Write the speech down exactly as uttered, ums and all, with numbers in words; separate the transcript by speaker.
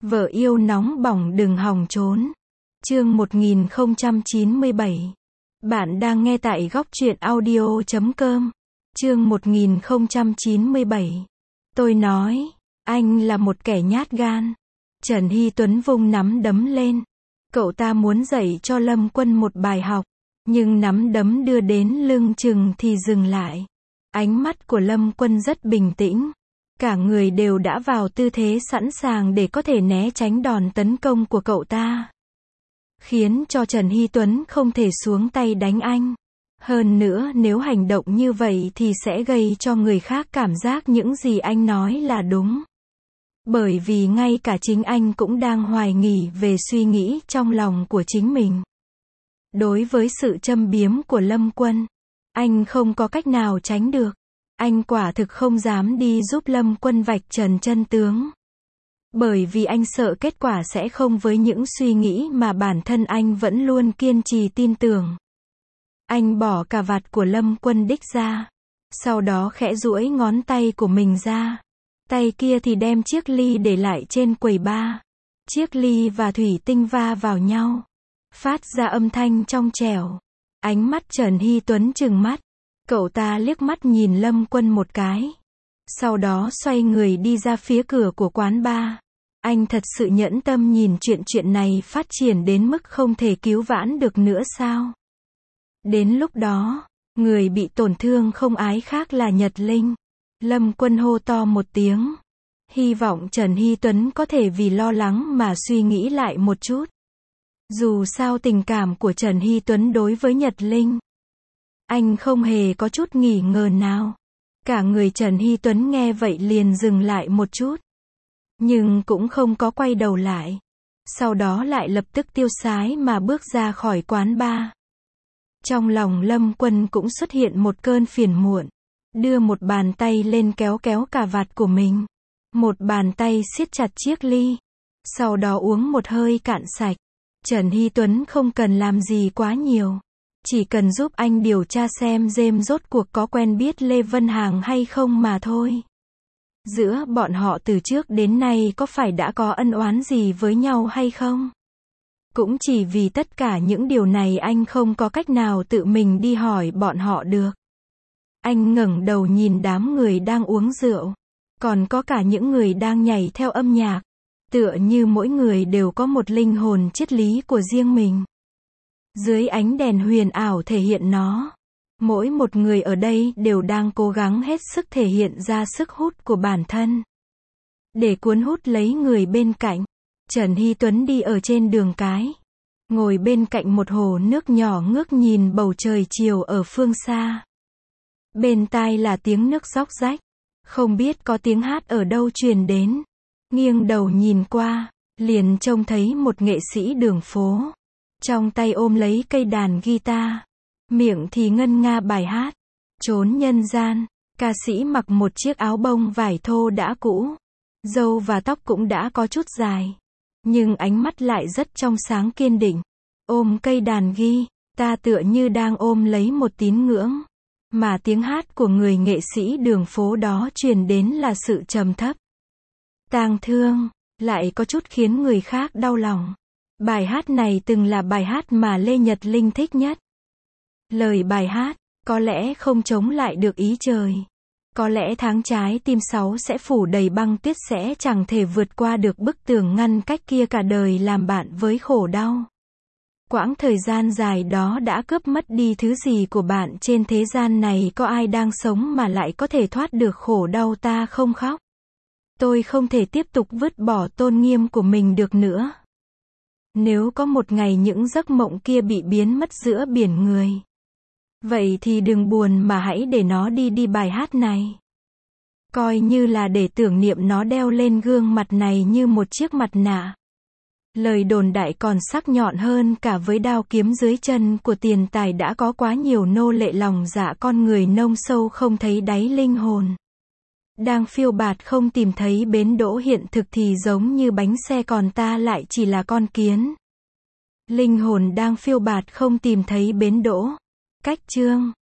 Speaker 1: Vợ yêu nóng bỏng đừng hòng trốn. Chương một nghìn không trăm chín mươi bảy. Bạn đang nghe tại góc truyện audio chấm com. Chương một nghìn không trăm chín mươi bảy. Tôi nói, anh là một kẻ nhát gan. Trần Hy Tuấn vung nắm đấm lên. Cậu ta muốn dạy cho Lâm Quân một bài học, nhưng nắm đấm đưa đến lưng chừng thì dừng lại. Ánh mắt của Lâm Quân rất bình tĩnh. Cả người đều đã vào tư thế sẵn sàng để có thể né tránh đòn tấn công của cậu ta. Khiến cho Trần Hy Tuấn không thể xuống tay đánh anh. Hơn nữa nếu hành động như vậy thì sẽ gây cho người khác cảm giác những gì anh nói là đúng. Bởi vì ngay cả chính anh cũng đang hoài nghi về suy nghĩ trong lòng của chính mình. Đối với sự châm biếm của Lâm Quân, anh không có cách nào tránh được. Anh quả thực không dám đi giúp Lâm Quân vạch trần chân tướng. Bởi vì anh sợ kết quả sẽ không với những suy nghĩ mà bản thân anh vẫn luôn kiên trì tin tưởng. Anh bỏ cà vạt của Lâm Quân đích ra. Sau đó khẽ duỗi ngón tay của mình ra. Tay kia thì đem chiếc ly để lại trên quầy bar. Chiếc ly và thủy tinh va vào nhau, phát ra âm thanh trong trẻo. Ánh mắt Trần Hy Tuấn trừng mắt. Cậu ta liếc mắt nhìn Lâm Quân một cái. Sau đó xoay người đi ra phía cửa của quán bar. Anh thật sự nhẫn tâm nhìn chuyện chuyện này phát triển đến mức không thể cứu vãn được nữa sao? Đến lúc đó, người bị tổn thương không ai khác là Nhật Linh. Lâm Quân hô to một tiếng. Hy vọng Trần Hy Tuấn có thể vì lo lắng mà suy nghĩ lại một chút. Dù sao tình cảm của Trần Hy Tuấn đối với Nhật Linh, anh không hề có chút nghỉ ngờ nào. Cả người Trần Hy Tuấn nghe vậy liền dừng lại một chút. Nhưng cũng không có quay đầu lại. Sau đó lại lập tức tiêu sái mà bước ra khỏi quán bar. Trong lòng Lâm Quân cũng xuất hiện một cơn phiền muộn. Đưa một bàn tay lên kéo kéo cà vạt của mình. Một bàn tay siết chặt chiếc ly. Sau đó uống một hơi cạn sạch. Trần Hy Tuấn không cần làm gì quá nhiều. Chỉ cần giúp anh điều tra xem James rốt cuộc có quen biết Lê Vân Hàng hay không mà thôi. Giữa bọn họ từ trước đến nay có phải đã có ân oán gì với nhau hay không? Cũng chỉ vì tất cả những điều này anh không có cách nào tự mình đi hỏi bọn họ được. Anh ngẩng đầu nhìn đám người đang uống rượu. Còn có cả những người đang nhảy theo âm nhạc. Tựa như mỗi người đều có một linh hồn triết lý của riêng mình. Dưới ánh đèn huyền ảo thể hiện nó, mỗi một người ở đây đều đang cố gắng hết sức thể hiện ra sức hút của bản thân. Để cuốn hút lấy người bên cạnh, Trần Hy Tuấn đi ở trên đường cái. Ngồi bên cạnh một hồ nước nhỏ ngước nhìn bầu trời chiều ở phương xa. Bên tai là tiếng nước róc rách. Không biết có tiếng hát ở đâu truyền đến. Nghiêng đầu nhìn qua, liền trông thấy một nghệ sĩ đường phố. Trong tay ôm lấy cây đàn guitar. Miệng thì ngân nga bài hát. Chốn nhân gian. Ca sĩ mặc một chiếc áo bông vải thô đã cũ. Râu và tóc cũng đã có chút dài. Nhưng ánh mắt lại rất trong sáng kiên định. Ôm cây đàn guitar tựa như đang ôm lấy một tín ngưỡng. Mà tiếng hát của người nghệ sĩ đường phố đó truyền đến là sự trầm thấp, tang thương, lại có chút khiến người khác đau lòng. Bài hát này từng là bài hát mà Lê Nhật Linh thích nhất. Lời bài hát, có lẽ không chống lại được ý trời. Có lẽ tháng trái tim sáu sẽ phủ đầy băng tuyết sẽ chẳng thể vượt qua được bức tường ngăn cách kia cả đời làm bạn với khổ đau. Quãng thời gian dài đó đã cướp mất đi thứ gì của bạn trên thế gian này, có ai đang sống mà lại có thể thoát được khổ đau ta không khóc. Tôi không thể tiếp tục vứt bỏ tôn nghiêm của mình được nữa. Nếu có một ngày những giấc mộng kia bị biến mất giữa biển người, vậy thì đừng buồn mà hãy để nó đi đi. Bài hát này coi như là để tưởng niệm nó đeo lên gương mặt này như một chiếc mặt nạ. Lời đồn đại còn sắc nhọn hơn cả với đao kiếm dưới chân của tiền tài đã có quá nhiều nô lệ lòng dạ con người nông sâu không thấy đáy linh hồn. Đang phiêu bạt không tìm thấy bến đỗ hiện thực thì giống như bánh xe còn ta lại chỉ là con kiến. Linh hồn đang phiêu bạt không tìm thấy bến đỗ. Cách chương